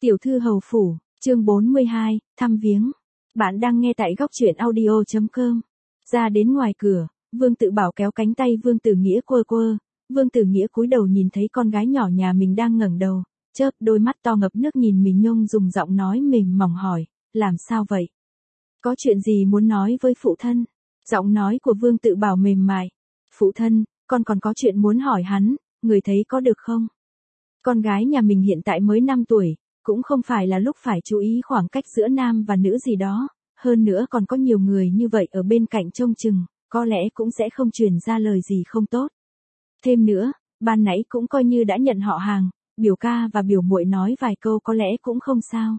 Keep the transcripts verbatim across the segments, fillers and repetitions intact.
Tiểu thư hầu phủ, chương bốn mươi hai, thăm viếng. Bạn đang nghe tại góc truyện audio chấm com. Ra đến ngoài cửa, Vương Tự Bảo kéo cánh tay Vương Tử Nghĩa quơ quơ. Vương Tử Nghĩa cúi đầu nhìn thấy con gái nhỏ nhà mình đang ngẩng đầu, chớp đôi mắt to ngập nước nhìn mình, nhung dùng giọng nói mềm mỏng hỏi, làm sao vậy? Có chuyện gì muốn nói với phụ thân? Giọng nói của Vương Tự Bảo mềm mại. Phụ thân, con còn có chuyện muốn hỏi hắn, người thấy có được không? Con gái nhà mình hiện tại mới năm tuổi, cũng không phải là lúc phải chú ý khoảng cách giữa nam và nữ gì đó, hơn nữa còn có nhiều người như vậy ở bên cạnh trông chừng, có lẽ cũng sẽ không truyền ra lời gì không tốt. Thêm nữa, ban nãy cũng coi như đã nhận họ hàng, biểu ca và biểu muội nói vài câu có lẽ cũng không sao.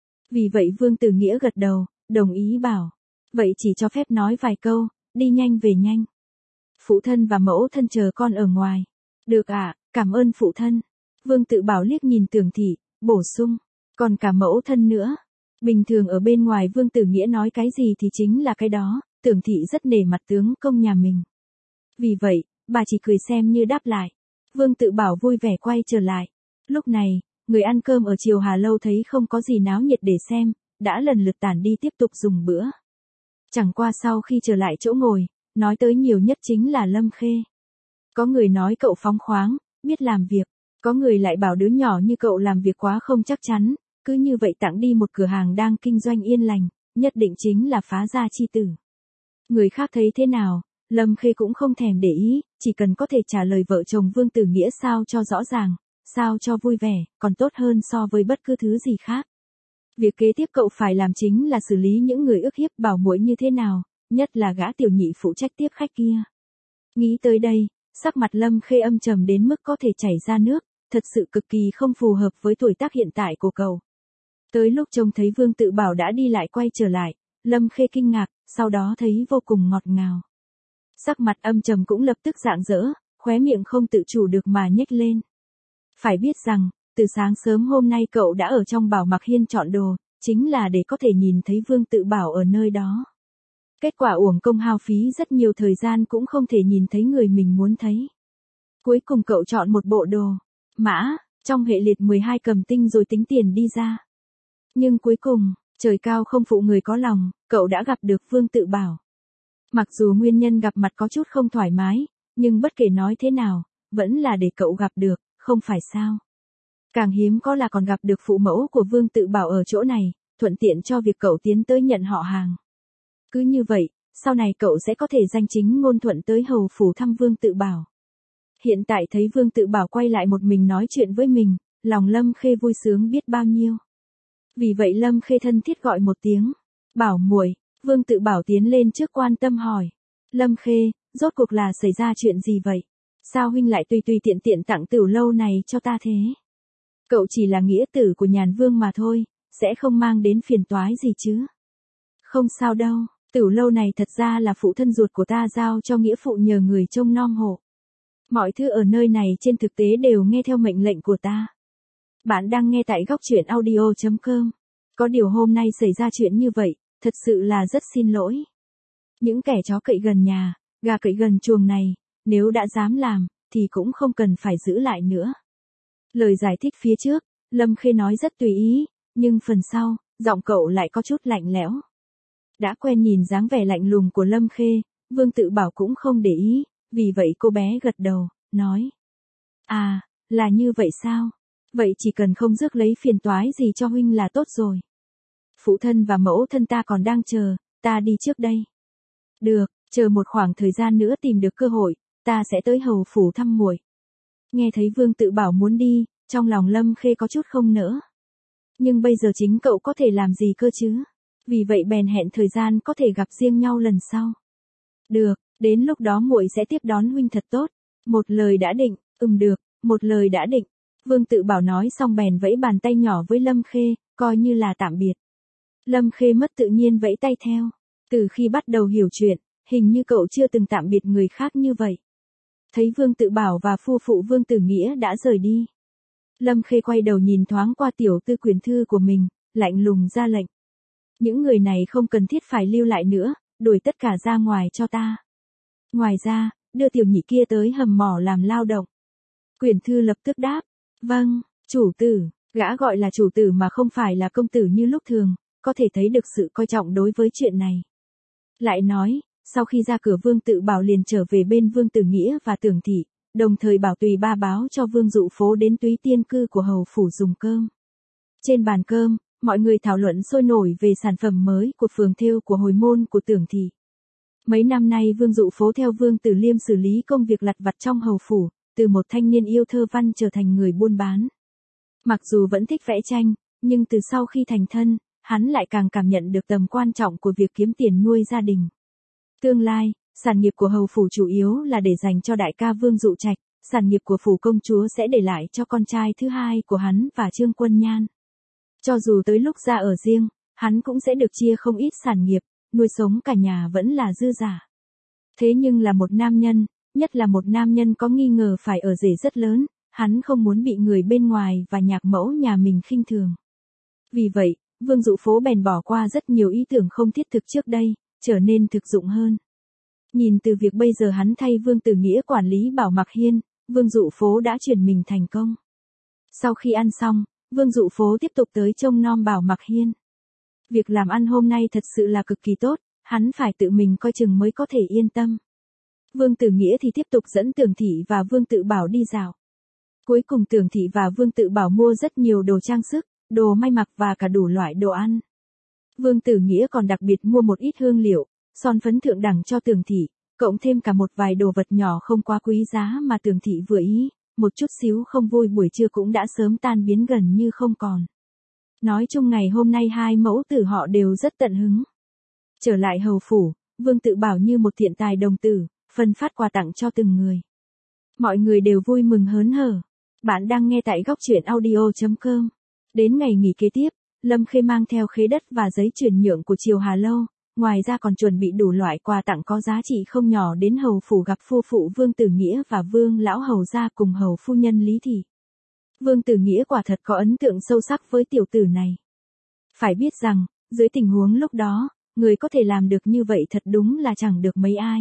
Vì vậy Vương Tử Nghĩa gật đầu, đồng ý bảo, vậy chỉ cho phép nói vài câu, đi nhanh về nhanh. Phụ thân và mẫu thân chờ con ở ngoài. Được ạ, à, cảm ơn phụ thân. Vương Tự Bảo liếc nhìn Tưởng Thị, bổ sung, còn cả mẫu thân nữa. Bình thường ở bên ngoài Vương Tử Nghĩa nói cái gì thì chính là cái đó, Tưởng Thị rất nể mặt tướng công nhà mình. Vì vậy, bà chỉ cười xem như đáp lại. Vương Tự Bảo vui vẻ quay trở lại. Lúc này, người ăn cơm ở Triều Hà Lâu thấy không có gì náo nhiệt để xem, đã lần lượt tản đi tiếp tục dùng bữa. Chẳng qua sau khi trở lại chỗ ngồi, nói tới nhiều nhất chính là Lâm Khê. Có người nói cậu phóng khoáng, biết làm việc. Có người lại bảo đứa nhỏ như cậu làm việc quá không chắc chắn, cứ như vậy tặng đi một cửa hàng đang kinh doanh yên lành, nhất định chính là phá gia chi tử. Người khác thấy thế nào, Lâm Khê cũng không thèm để ý, chỉ cần có thể trả lời vợ chồng Vương Tử Nghĩa sao cho rõ ràng, sao cho vui vẻ, còn tốt hơn so với bất cứ thứ gì khác. Việc kế tiếp cậu phải làm chính là xử lý những người ức hiếp bảo muội như thế nào, nhất là gã tiểu nhị phụ trách tiếp khách kia. Nghĩ tới đây, sắc mặt Lâm Khê âm trầm đến mức có thể chảy ra nước, thật sự cực kỳ không phù hợp với tuổi tác hiện tại của cậu. Tới lúc trông thấy Vương Tự Bảo đã đi lại quay trở lại, Lâm Khê kinh ngạc, sau đó thấy vô cùng ngọt ngào. Sắc mặt âm trầm cũng lập tức rạng rỡ, khóe miệng không tự chủ được mà nhếch lên. Phải biết rằng, từ sáng sớm hôm nay cậu đã ở trong Bảo Mặc Hiên chọn đồ, chính là để có thể nhìn thấy Vương Tự Bảo ở nơi đó. Kết quả uổng công hao phí rất nhiều thời gian cũng không thể nhìn thấy người mình muốn thấy. Cuối cùng cậu chọn một bộ đồ mã, trong hệ liệt mười hai cầm tinh rồi tính tiền đi ra. Nhưng cuối cùng, trời cao không phụ người có lòng, cậu đã gặp được Vương Tự Bảo. Mặc dù nguyên nhân gặp mặt có chút không thoải mái, nhưng bất kể nói thế nào, vẫn là để cậu gặp được, không phải sao. Càng hiếm có là còn gặp được phụ mẫu của Vương Tự Bảo ở chỗ này, thuận tiện cho việc cậu tiến tới nhận họ hàng. Cứ như vậy, sau này cậu sẽ có thể danh chính ngôn thuận tới hầu phủ thăm Vương Tự Bảo. Hiện tại thấy Vương Tự Bảo quay lại một mình nói chuyện với mình, lòng Lâm Khê vui sướng biết bao nhiêu. Vì vậy Lâm Khê thân thiết gọi một tiếng, Bảo muội. Vương Tự Bảo tiến lên trước quan tâm hỏi, Lâm Khê, rốt cuộc là xảy ra chuyện gì vậy? Sao huynh lại tùy tùy tiện tiện tặng Tửu Lâu này cho ta thế? Cậu chỉ là nghĩa tử của Nhàn Vương mà thôi, sẽ không mang đến phiền toái gì chứ? Không sao đâu, Tửu Lâu này thật ra là phụ thân ruột của ta giao cho nghĩa phụ nhờ người trông nom hộ. Mọi thứ ở nơi này trên thực tế đều nghe theo mệnh lệnh của ta. Bạn đang nghe tại góc truyện audio chấm com. Có điều hôm nay xảy ra chuyện như vậy, thật sự là rất xin lỗi. Những kẻ chó cậy gần nhà, gà cậy gần chuồng này, nếu đã dám làm, thì cũng không cần phải giữ lại nữa. Lời giải thích phía trước, Lâm Khê nói rất tùy ý, nhưng phần sau, giọng cậu lại có chút lạnh lẽo. Đã quen nhìn dáng vẻ lạnh lùng của Lâm Khê, Vương Tự Bảo cũng không để ý, vì vậy cô bé gật đầu, nói. À, là như vậy sao? Vậy chỉ cần không rước lấy phiền toái gì cho huynh là tốt rồi. Phụ thân và mẫu thân ta còn đang chờ, ta đi trước đây. Được, chờ một khoảng thời gian nữa tìm được cơ hội, ta sẽ tới hầu phủ thăm muội. Nghe thấy Vương Tự Bảo muốn đi, trong lòng Lâm Khê có chút không nỡ. Nhưng bây giờ chính cậu có thể làm gì cơ chứ? Vì vậy bèn hẹn thời gian có thể gặp riêng nhau lần sau. Được, đến lúc đó muội sẽ tiếp đón huynh thật tốt. Một lời đã định, ừm được, một lời đã định. Vương Tự Bảo nói xong bèn vẫy bàn tay nhỏ với Lâm Khê, coi như là tạm biệt. Lâm Khê mất tự nhiên vẫy tay theo. Từ khi bắt đầu hiểu chuyện, hình như cậu chưa từng tạm biệt người khác như vậy. Thấy Vương Tự Bảo và phu phụ Vương Tử Nghĩa đã rời đi. Lâm Khê quay đầu nhìn thoáng qua tiểu tư quyển thư của mình, lạnh lùng ra lệnh. Những người này không cần thiết phải lưu lại nữa, đuổi tất cả ra ngoài cho ta. Ngoài ra, đưa tiểu nhị kia tới hầm mỏ làm lao động. Quyển thư lập tức đáp, vâng, chủ tử, Gã gọi là chủ tử mà không phải là công tử như lúc thường, có thể thấy được sự coi trọng đối với chuyện này. Lại nói, sau khi ra cửa Vương Tự Bảo liền trở về bên Vương Tử Nghĩa và Tưởng Thị, đồng thời bảo tùy ba báo cho Vương Dụ Phố đến túy tiên cư của hầu phủ dùng cơm. Trên bàn cơm, mọi người thảo luận sôi nổi về sản phẩm mới của phường thêu của hồi môn của Tưởng Thị. Mấy năm nay Vương Dụ Phố theo Vương Tử Liêm xử lý công việc lặt vặt trong hầu phủ, từ một thanh niên yêu thơ văn trở thành người buôn bán. Mặc dù vẫn thích vẽ tranh, nhưng từ sau khi thành thân, hắn lại càng cảm nhận được tầm quan trọng của việc kiếm tiền nuôi gia đình. Tương lai, sản nghiệp của hầu phủ chủ yếu là để dành cho đại ca Vương Dụ Trạch, sản nghiệp của phủ công chúa sẽ để lại cho con trai thứ hai của hắn và Trương Quân Nhan. Cho dù tới lúc ra ở riêng, hắn cũng sẽ được chia không ít sản nghiệp, nuôi sống cả nhà vẫn là dư giả. Thế nhưng là một nam nhân, nhất là một nam nhân có nghi ngờ phải ở rể rất lớn, hắn không muốn bị người bên ngoài và nhạc mẫu nhà mình khinh thường. Vì vậy, Vương Dụ Phố bèn bỏ qua rất nhiều ý tưởng không thiết thực trước đây, trở nên thực dụng hơn. Nhìn từ việc bây giờ hắn thay Vương Tử Nghĩa quản lý Bảo Mặc Hiên, Vương Dụ Phố đã chuyển mình thành công. Sau khi ăn xong, Vương Dụ Phố tiếp tục tới trông nom Bảo Mặc Hiên. Việc làm ăn hôm nay thật sự là cực kỳ tốt, hắn phải tự mình coi chừng mới có thể yên tâm. Vương Tử Nghĩa thì tiếp tục dẫn Tưởng Thị và Vương Tự Bảo đi dạo. Cuối cùng Tưởng Thị và Vương Tự Bảo mua rất nhiều đồ trang sức, đồ may mặc và cả đủ loại đồ ăn. Vương Tử Nghĩa còn đặc biệt mua một ít hương liệu, son phấn thượng đẳng cho Tưởng Thị, cộng thêm cả một vài đồ vật nhỏ không quá quý giá mà Tưởng Thị vừa ý, một chút xíu không vui buổi trưa cũng đã sớm tan biến gần như không còn. Nói chung ngày hôm nay hai mẫu tử họ đều rất tận hứng. Trở lại hầu phủ, Vương Tự Bảo như một thiện tài đồng tử, phân phát quà tặng cho từng người. Mọi người đều vui mừng hớn hở. Bạn đang nghe tại góc truyện audio chấm com. Đến ngày nghỉ kế tiếp, Lâm Khê mang theo khế đất và giấy chuyển nhượng của Triều Hà Lâu, ngoài ra còn chuẩn bị đủ loại quà tặng có giá trị không nhỏ đến hầu phủ gặp phu phụ Vương Tử Nghĩa và Vương lão hầu gia cùng hầu phu nhân Lý Thị. Vương Tử Nghĩa quả thật có ấn tượng sâu sắc với tiểu tử này. Phải biết rằng, dưới tình huống lúc đó, người có thể làm được như vậy thật đúng là chẳng được mấy ai.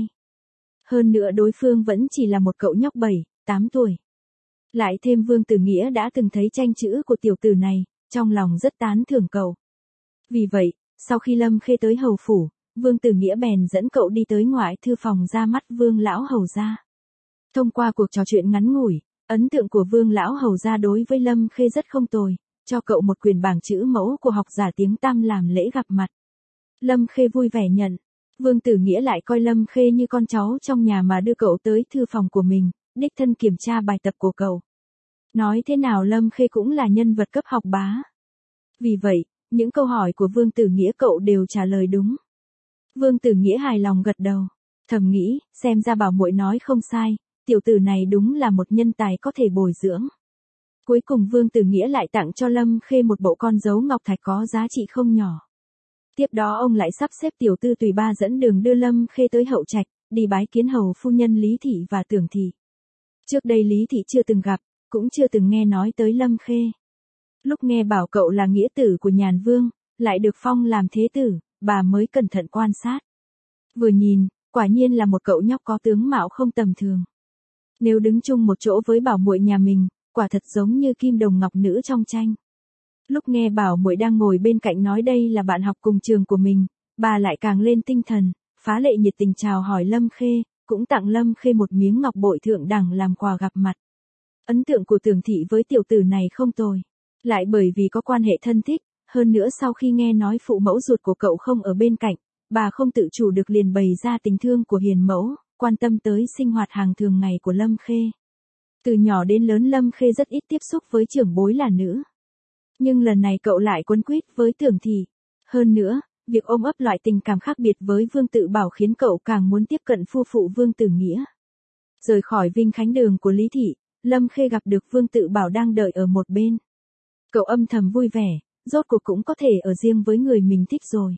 Hơn nữa đối phương vẫn chỉ là một cậu nhóc bảy, tám tuổi. Lại thêm Vương Tử Nghĩa đã từng thấy tranh chữ của tiểu tử này, trong lòng rất tán thưởng cậu. Vì vậy, sau khi Lâm Khê tới hầu phủ, Vương Tử Nghĩa bèn dẫn cậu đi tới ngoại thư phòng ra mắt Vương lão hầu gia. Thông qua cuộc trò chuyện ngắn ngủi, ấn tượng của Vương lão hầu gia đối với Lâm Khê rất không tồi, cho cậu một quyền bảng chữ mẫu của học giả tiếng tăm làm lễ gặp mặt. Lâm Khê vui vẻ nhận. Vương Tử Nghĩa lại coi Lâm Khê như con cháu trong nhà mà đưa cậu tới thư phòng của mình, đích thân kiểm tra bài tập của cậu. Nói thế nào Lâm Khê cũng là nhân vật cấp học bá. Vì vậy, những câu hỏi của Vương Tử Nghĩa cậu đều trả lời đúng. Vương Tử Nghĩa hài lòng gật đầu, thầm nghĩ, xem ra bảo muội nói không sai, tiểu tử này đúng là một nhân tài có thể bồi dưỡng. Cuối cùng Vương Tử Nghĩa lại tặng cho Lâm Khê một bộ con dấu ngọc thạch có giá trị không nhỏ. Tiếp đó ông lại sắp xếp tiểu tư tùy ba dẫn đường đưa Lâm Khê tới hậu trạch, đi bái kiến hầu phu nhân Lý Thị và Tưởng Thị. Trước đây Lý Thị chưa từng gặp, cũng chưa từng nghe nói tới Lâm Khê. Lúc nghe bảo cậu là nghĩa tử của Nhàn Vương, lại được phong làm thế tử, bà mới cẩn thận quan sát. Vừa nhìn, quả nhiên là một cậu nhóc có tướng mạo không tầm thường. Nếu đứng chung một chỗ với bảo muội nhà mình, quả thật giống như kim đồng ngọc nữ trong tranh. Lúc nghe bảo muội đang ngồi bên cạnh nói đây là bạn học cùng trường của mình, bà lại càng lên tinh thần, phá lệ nhiệt tình chào hỏi Lâm Khê, cũng tặng Lâm Khê một miếng ngọc bội thượng đẳng làm quà gặp mặt. Ấn tượng của Tưởng Thị với tiểu tử này không tồi, lại bởi vì có quan hệ thân thích, hơn nữa sau khi nghe nói phụ mẫu ruột của cậu không ở bên cạnh, bà không tự chủ được liền bày ra tình thương của hiền mẫu, quan tâm tới sinh hoạt hàng thường ngày của Lâm Khê. Từ nhỏ đến lớn Lâm Khê rất ít tiếp xúc với trưởng bối là nữ. Nhưng lần này cậu lại quấn quýt với Tưởng Thị. Hơn nữa, việc ôm ấp loại tình cảm khác biệt với Vương Tự Bảo khiến cậu càng muốn tiếp cận phu phụ Vương Tử Nghĩa. Rời khỏi Vinh Khánh Đường của Lý Thị, Lâm Khê gặp được Vương Tự Bảo đang đợi ở một bên. Cậu âm thầm vui vẻ, rốt cuộc cũng có thể ở riêng với người mình thích rồi.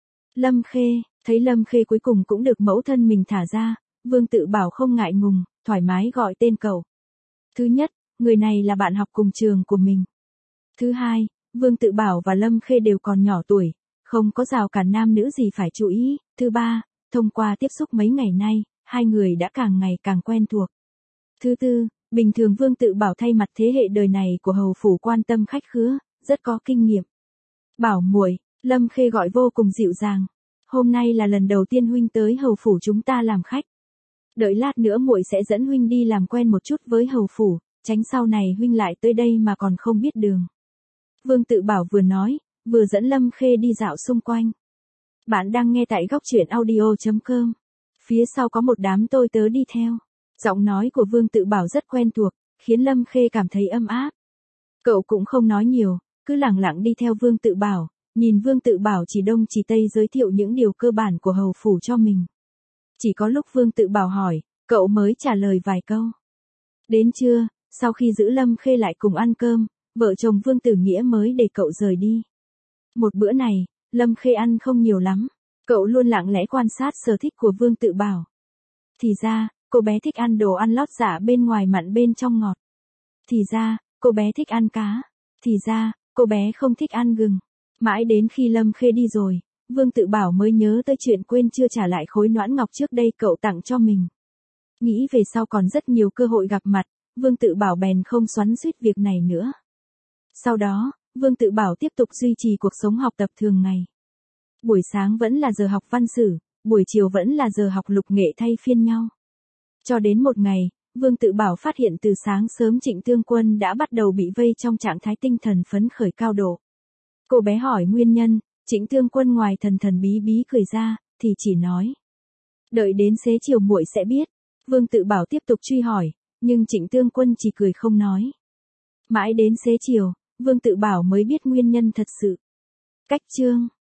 Lâm Khê, thấy Lâm Khê cuối cùng cũng được mẫu thân mình thả ra, Vương Tự Bảo không ngại ngùng, thoải mái gọi tên cậu. Thứ nhất, người này là bạn học cùng trường của mình. Thứ hai, Vương Tự Bảo và Lâm Khê đều còn nhỏ tuổi, không có rào cản nam nữ gì phải chú ý. Thứ ba, thông qua tiếp xúc mấy ngày nay, hai người đã càng ngày càng quen thuộc. Thứ tư, Bình thường Vương Tự Bảo thay mặt thế hệ đời này của hầu phủ quan tâm khách khứa, rất có kinh nghiệm. Bảo muội, Lâm Khê gọi vô cùng dịu dàng. Hôm nay là lần đầu tiên huynh tới hầu phủ chúng ta làm khách. Đợi lát nữa muội sẽ dẫn huynh đi làm quen một chút với hầu phủ, tránh sau này huynh lại tới đây mà còn không biết đường. Vương Tự Bảo vừa nói, vừa dẫn Lâm Khê đi dạo xung quanh. Bạn đang nghe tại góc truyện audio chấm com. Phía sau có một đám tôi tớ đi theo. Giọng nói của Vương Tự Bảo rất quen thuộc, khiến Lâm Khê cảm thấy ấm áp. Cậu cũng không nói nhiều, cứ lẳng lặng đi theo Vương Tự Bảo, nhìn Vương Tự Bảo chỉ đông chỉ tây giới thiệu những điều cơ bản của hầu phủ cho mình. Chỉ có lúc Vương Tự Bảo hỏi, cậu mới trả lời vài câu. Đến trưa, sau khi giữ Lâm Khê lại cùng ăn cơm, vợ chồng Vương Tử Nghĩa mới để cậu rời đi. Một bữa này, Lâm Khê ăn không nhiều lắm, cậu luôn lặng lẽ quan sát sở thích của Vương Tự Bảo. Thì ra, cô bé thích ăn đồ ăn lót dạ bên ngoài mặn bên trong ngọt. Thì ra, cô bé thích ăn cá. Thì ra, cô bé không thích ăn gừng. Mãi đến khi Lâm Khê đi rồi, Vương Tự Bảo mới nhớ tới chuyện quên chưa trả lại khối noãn ngọc trước đây cậu tặng cho mình. Nghĩ về sau còn rất nhiều cơ hội gặp mặt, Vương Tự Bảo bèn không xoắn xuýt việc này nữa. Sau đó, Vương Tự Bảo tiếp tục duy trì cuộc sống học tập thường ngày. Buổi sáng vẫn là giờ học văn sử, buổi chiều vẫn là giờ học lục nghệ thay phiên nhau. Cho đến một ngày, Vương Tự Bảo phát hiện từ sáng sớm Trịnh Tương Quân đã bắt đầu bị vây trong trạng thái tinh thần phấn khởi cao độ. Cô bé hỏi nguyên nhân, Trịnh Tương Quân ngoài thần thần bí bí cười ra, thì chỉ nói. Đợi đến xế chiều muội sẽ biết. Vương Tự Bảo tiếp tục truy hỏi, nhưng Trịnh Tương Quân chỉ cười không nói. Mãi đến xế chiều, Vương Tự Bảo mới biết nguyên nhân thật sự. Cách chương